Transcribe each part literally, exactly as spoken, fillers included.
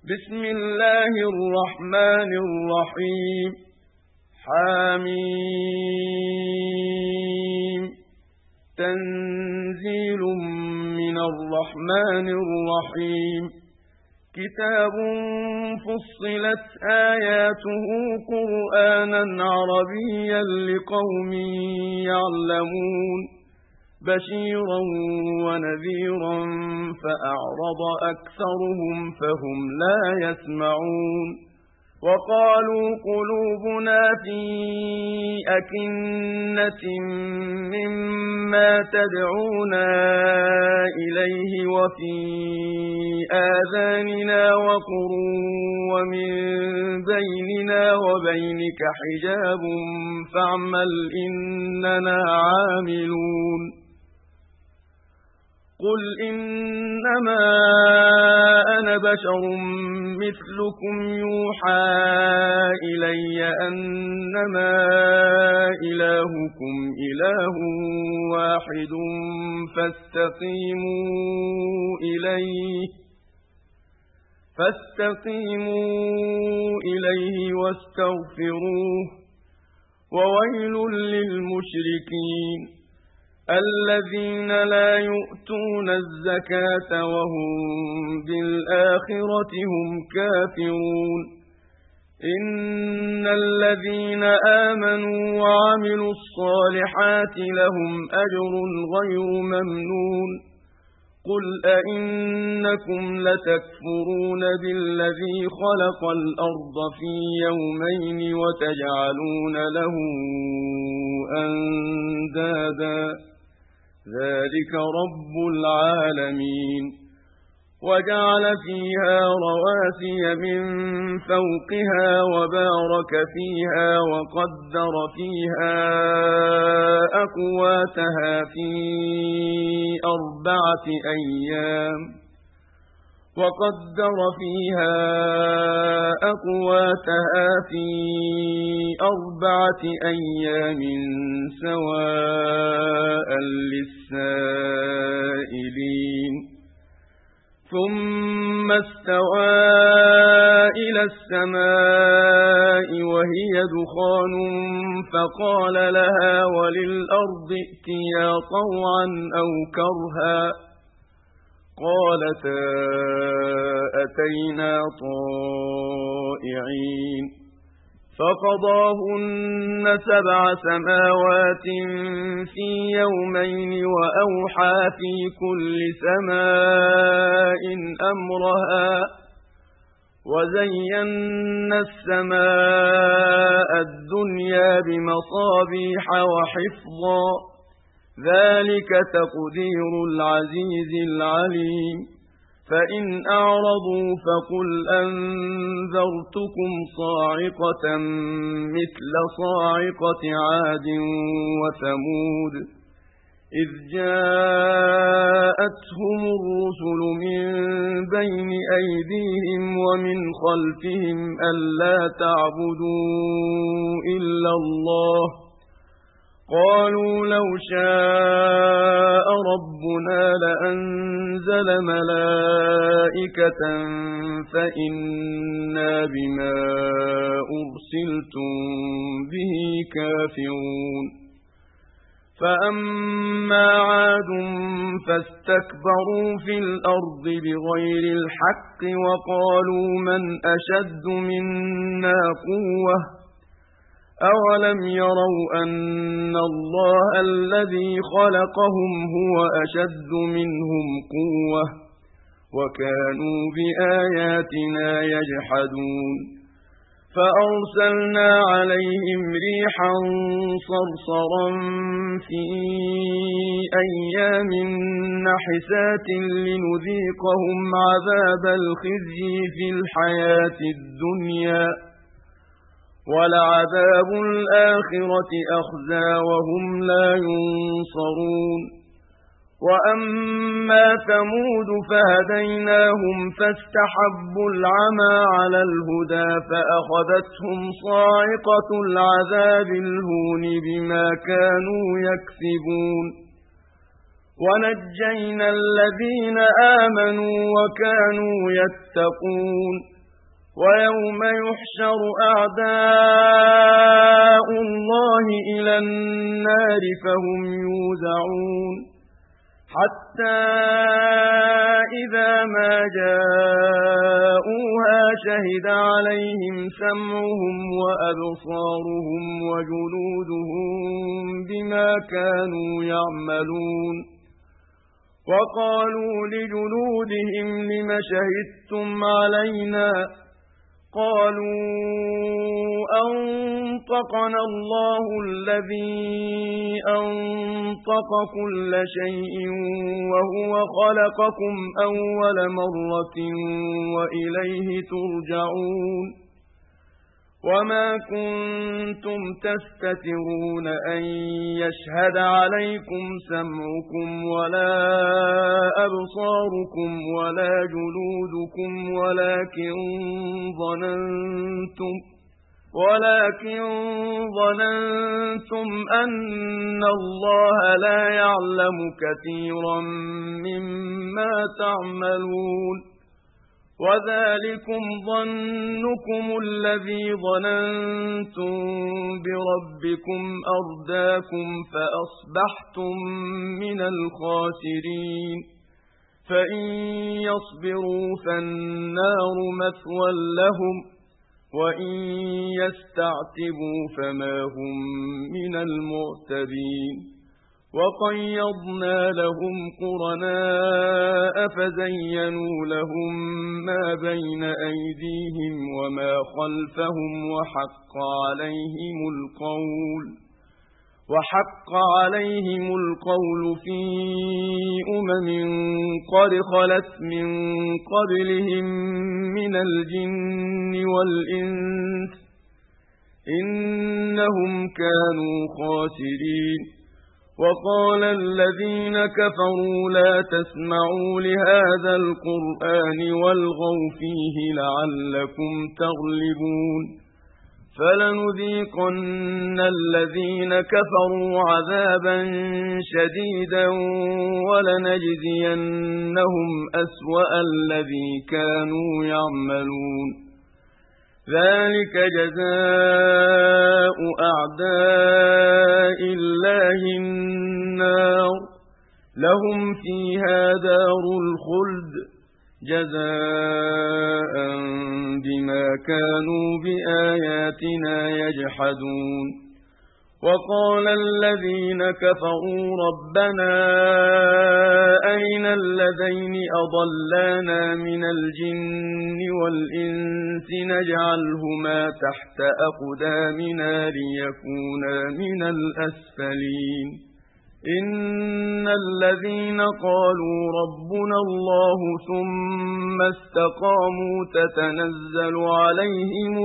بسم الله الرحمن الرحيم حميم تنزيل من الرحمن الرحيم كتاب فصلت آياته قرآنا عربيا لقوم يعلمون بشيرا ونذيرا فأعرض أكثرهم فهم لا يسمعون وقالوا قلوبنا في أكنة مما تدعونا إليه وفي آذاننا وقر ومن بيننا وبينك حجاب فاعمل إننا عاملون قل إنما أنا بشر مثلكم يوحى إلي أنما إلهكم إله واحد فاستقيموا إليه فاستقيموا إليه واستغفروه وويل للمشركين الذين لا يؤتون الزكاة وهم بالآخرة هم كافرون إن الذين آمنوا وعملوا الصالحات لهم أجر غير ممنون قل أئنكم لتكفرون بالذي خلق الأرض في يومين وتجعلون له أندادا ذلك رب العالمين وجعل فيها رواسي من فوقها وبارك فيها وقدر فيها أقواتها في أربعة أيام وقدر فيها أقواتها في أربعة أيام سواء للسائلين ثم استوى إلى السماء وهي دخان فقال لها وللأرض ائتيا طوعا أو كرها قالتا أتينا طائعين فقضاهن سبع سماوات في يومين وأوحى في كل سماء أمرها وزينا السماء الدنيا بمصابيح وحفظا ذلك تقدير العزيز العليم فإن أعرضوا فقل أنذرتكم صاعقة مثل صاعقة عاد وثمود إذ جاءتهم الرسل من بين أيديهم ومن خلفهم ألا تعبدوا إلا الله قالوا لو شاء ربنا لأنزل ملائكة فإنا بما أرسلتم به كافرون فأما عاد فاستكبروا في الأرض بغير الحق وقالوا من أشد منا قوة أولم يروا أن الله الذي خلقهم هو أشد منهم قوة وكانوا بآياتنا يجحدون فأرسلنا عليهم ريحا صرصرا في أيام نحسات لنذيقهم عذاب الخزي في الحياة الدنيا ولعذاب الآخرة أخزى وهم لا ينصرون وأما ثمود فهديناهم فاستحبوا العمى على الهدى فأخذتهم صاعقة العذاب الهون بما كانوا يكسبون ونجينا الذين آمنوا وكانوا يتقون ويوم يحشر أعداء الله إلى النار فهم يوزعون حتى إذا ما جاءوها شهد عليهم سمعهم وأبصارهم وجلودهم بما كانوا يعملون وقالوا لجلودهم لم شهدتم علينا قالوا أنطقنا الله الذي أنطق كل شيء وهو خلقكم أول مرة وإليه ترجعون وما كنتم تستترون أن يشهد عليكم سمعكم ولا أبصاركم ولا جلودكم ولكن ظننتم ولكن ظننتم أن الله لا يعلم كثيرا مما تعملون وذلكم ظنكم الذي ظننتم بربكم أرداكم فأصبحتم من الخاسرين فإن يصبروا فالنار مثوى لهم وإن يستعتبوا فما هم من المعتبين وقيضنا لهم قرناء فزينوا لهم ما بين أيديهم وما خلفهم وحق عليهم القول وحق عليهم القول في أمم قد خلت من قبلهم من الجن والإنس إنهم كانوا خاسرين وقال الذين كفروا لا تسمعوا لهذا القرآن والغوا فيه لعلكم تغلبون فلنذيقن الذين كفروا عذابا شديدا ولنجزينهم أسوأ الذي كانوا يعملون ذلك جزاء أعداء الله النار لهم فيها دار الخلد جزاء بما كانوا بآياتنا يجحدون وقال الذين كفروا ربنا أرنا الذين أضلانا من الجن والإنس نجعلهما تحت أقدامنا ليكونا من الأسفلين إن الذين قالوا ربنا الله ثم استقاموا تتنزل عليهم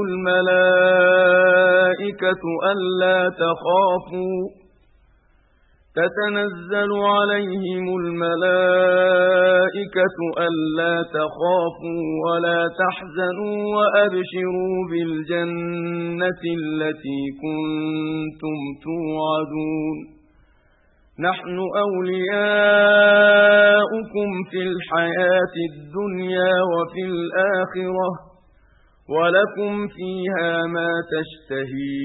الملائكة ألا تخافوا تتنزل عليهم الملائكة ألا تخافوا ولا تحزنوا وأبشروا بالجنة التي كنتم توعدون نحن أولياؤكم في الحياة الدنيا وفي الآخرة ولكم فيها ما تشتهي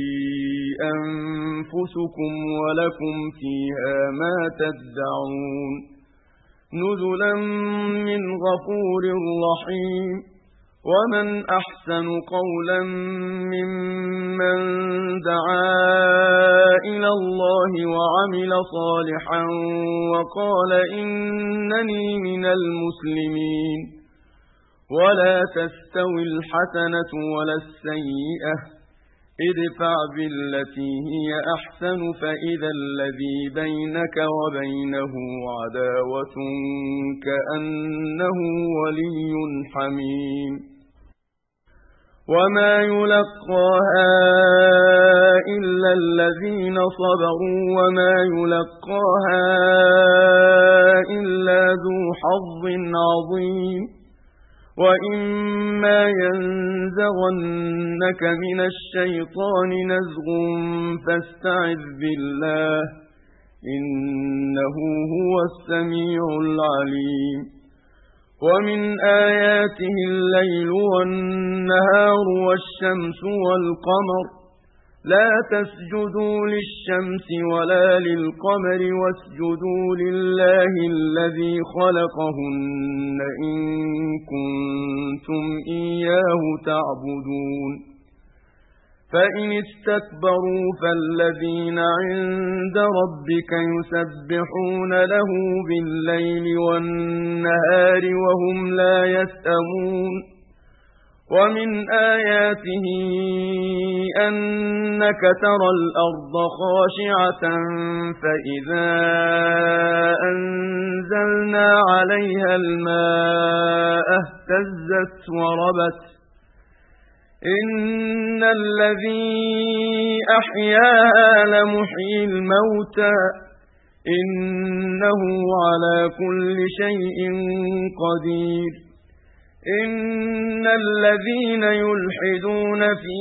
أنفسكم ولكم فيها ما تدعون نزلا من غفور رحيم ومن أحسن قولا ممن دعا إلى الله وعمل صالحا وقال إنني من المسلمين ولا تستوي الحسنة ولا السيئة ادفع بالتي هي أحسن فإذا الذي بينك وبينه عداوة كأنه ولي حميم وما يلقاها إلا الذين صبروا وما يلقاها إلا ذو حظ عظيم وإما ينزغنك من الشيطان نزغ فاستعذ بالله إنه هو السميع العليم ومن آياته الليل والنهار والشمس والقمر لا تسجدوا للشمس ولا للقمر واسجدوا لله الذي خلقهن إن كنتم إياه تعبدون فإن استكبروا فالذين عند ربك يسبحون له بالليل والنهار وهم لا يسأمون ومن آياته أنك ترى الأرض خاشعة فإذا أنزلنا عليها الماء اهتزت وربت إن الذي أحياها لمحيي الموتى إنه على كل شيء قدير إن الذين يلحدون في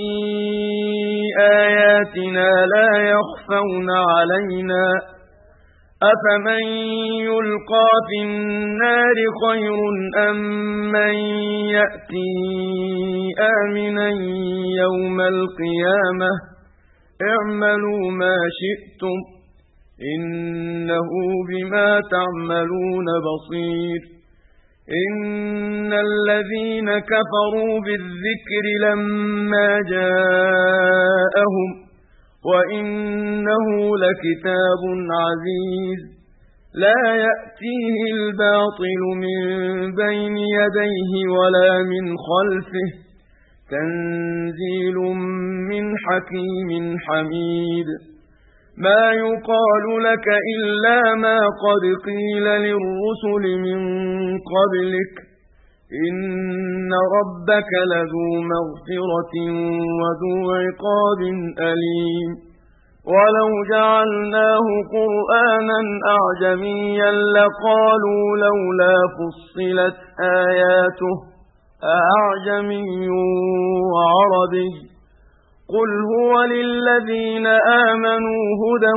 آياتنا لا يخفون علينا أفمن يلقى في النار خير أم من يأتي آمنا يوم القيامة اعملوا ما شئتم إنه بما تعملون بصير إن الذين كفروا بالذكر لما جاءهم وإنه لكتاب عزيز لا يأتيه الباطل من بين يديه ولا من خلفه تنزيل من حكيم حميد ما يقال لك إلا ما قد قيل للرسل من قبلك إن ربك لذو مغفرة وذو عقاب أليم ولو جعلناه قرآنا أعجميا لقالوا لولا فصلت آياته أعجمي وعربي قل هو للذين آمنوا هدى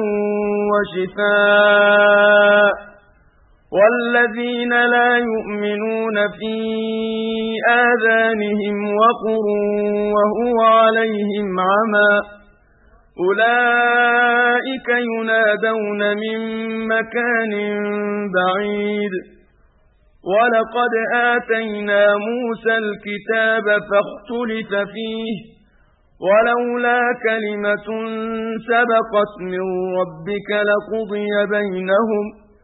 وشفاء والذين لا يؤمنون في آذانهم وقر وهو عليهم عمى أولئك ينادون من مكان بعيد ولقد آتينا موسى الكتاب فاختلف فيه ولولا كلمة سبقت من ربك لقضي بينهم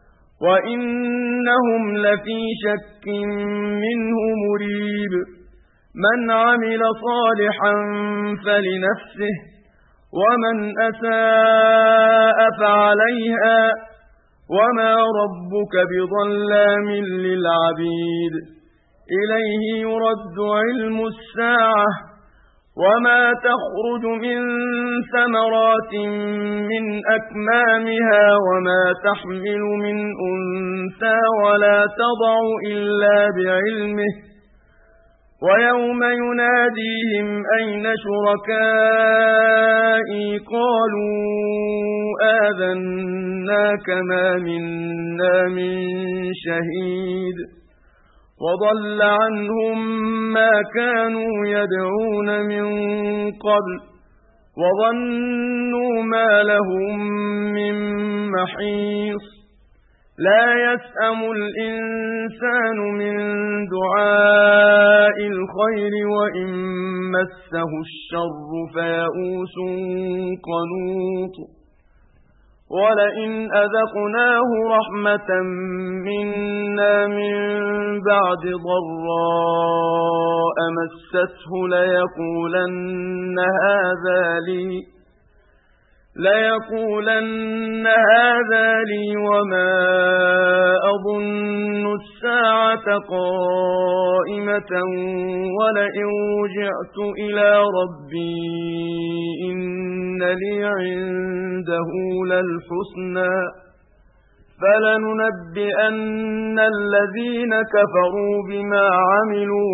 وإنهم لفي شك منه مريب من عمل صالحا فلنفسه ومن أساء فعليها وما ربك بظلام للعبيد إليه يرد علم الساعة وما تخرج من ثمرات من أكمامها وما تحمل من أنثى ولا تضع إلا بعلمه ويوم يناديهم أين شركائي قالوا آذناك ما منا من شهيد وضل عنهم ما كانوا يدعون من قبل وظنوا ما لهم من محيص لا يسأم الإنسان من دعاء الخير وإن مسه الشر فيئوس قنوط ولئن أذقناه رحمة منا من بعد ضراء مسته ليقولن هذا لي ليقولن هذا لي وما أظن الساعة قائمة ولئن رجعت إلى ربي إن لي عنده للحسنى فلننبئن الذين كفروا بما عملوا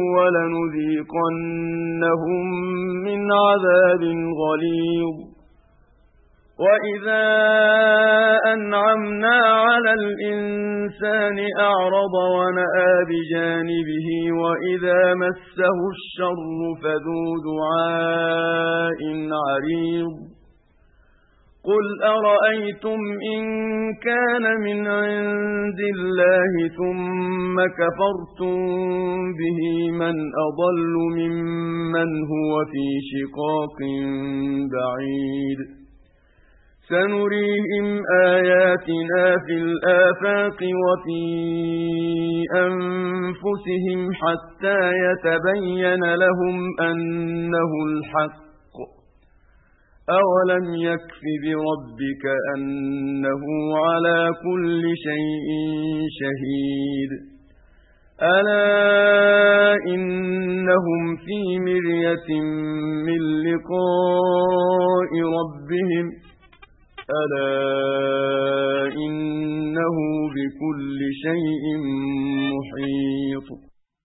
ولنذيقنهم من عذاب غليظ وَإِذَا أَنْعَمْنَا عَلَى الْإِنسَانِ أَعْرَضَ وَنَأَىٰ بِجَانِبِهِ وَإِذَا مَسَّهُ الشَّرُّ فَذُو دُعَاءٍ عَرِيضٍ قُلْ أَرَأَيْتُمْ إِن كَانَ مِنْ عِندِ اللَّهِ ثُمَّ كَفَرْتُم بِهِ مَنْ أَضَلُّ مِمَّنْ هُوَ فِي شِقَاقٍ بَعِيدٍ سَنُرِيهِمْ آيَاتِنَا فِي الْآفَاقِ وَفِي أَنفُسِهِمْ حَتَّى يَتَبَيَّنَ لَهُمْ أَنَّهُ الْحَقُّ أَوَلَمْ يَكْفِ بِرَبِّكَ أَنَّهُ عَلَى كُلِّ شَيْءٍ شَهِيدٌ أَلَا إِنَّهُمْ فِي مِرْيَةٍ مِّن لِّقَاءِ رَبِّهِمْ أَلَا إِنَّهُ بِكُلِّ شَيْءٍ مُحِيطٌ